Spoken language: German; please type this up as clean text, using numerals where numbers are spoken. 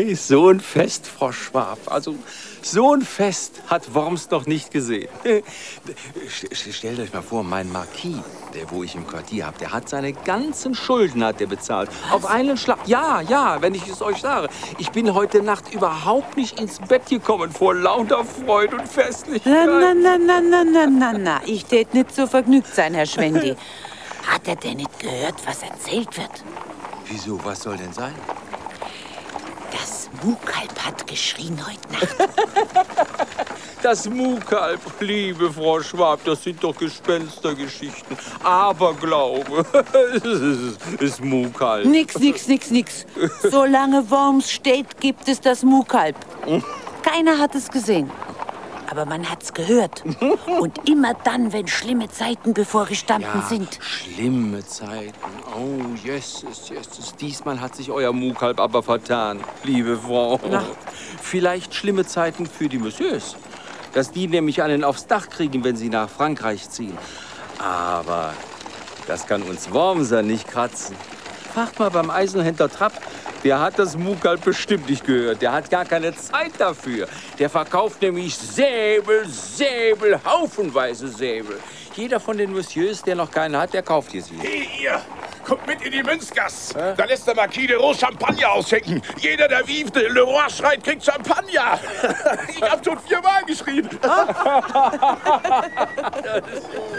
So ein Fest, Frau Schwab. Also, so ein Fest hat Worms noch nicht gesehen. Stellt euch mal vor, mein Marquis, der, wo ich im Quartier habe, der hat seine ganzen Schulden hat der bezahlt. Was? Auf einen Schlag. Ja, wenn ich es euch sage. Ich bin heute Nacht überhaupt nicht ins Bett gekommen vor lauter Freude und Festlichkeit. Na. Ich tät nicht so vergnügt sein, Herr Schwendi. Hat er denn nicht gehört, was erzählt wird? Wieso? Was soll denn sein? Das Muhkalb hat geschrien heute Nacht. Das Muhkalb, liebe Frau Schwab, das sind doch Gespenstergeschichten. Aberglaube. Das Muhkalb. Nix. Solange Worms steht, gibt es das Muhkalb. Keiner hat es gesehen. Aber man hat's gehört. Und immer dann, wenn schlimme Zeiten bevorgestanden sind. Schlimme Zeiten. Oh, yes. Diesmal hat sich euer Muhkalb aber vertan, liebe Frau. Na. Vielleicht schlimme Zeiten für die Messieurs. Dass die nämlich einen aufs Dach kriegen, wenn sie nach Frankreich ziehen. Aber das kann uns Wormser nicht kratzen. Fragt mal beim Eisenhändler Trapp. Der hat das Muhkalb bestimmt nicht gehört. Der hat gar keine Zeit dafür. Der verkauft nämlich Säbel, haufenweise Säbel. Jeder von den Messieurs, der noch keinen hat, der kauft hier sie. Hey, ihr! Kommt mit in die Münzgasse. Da lässt der Marquis de Rose Champagner ausschenken. Jeder, der Vive de Le Roi schreit, kriegt Champagner. Ich hab schon 4-mal geschrien.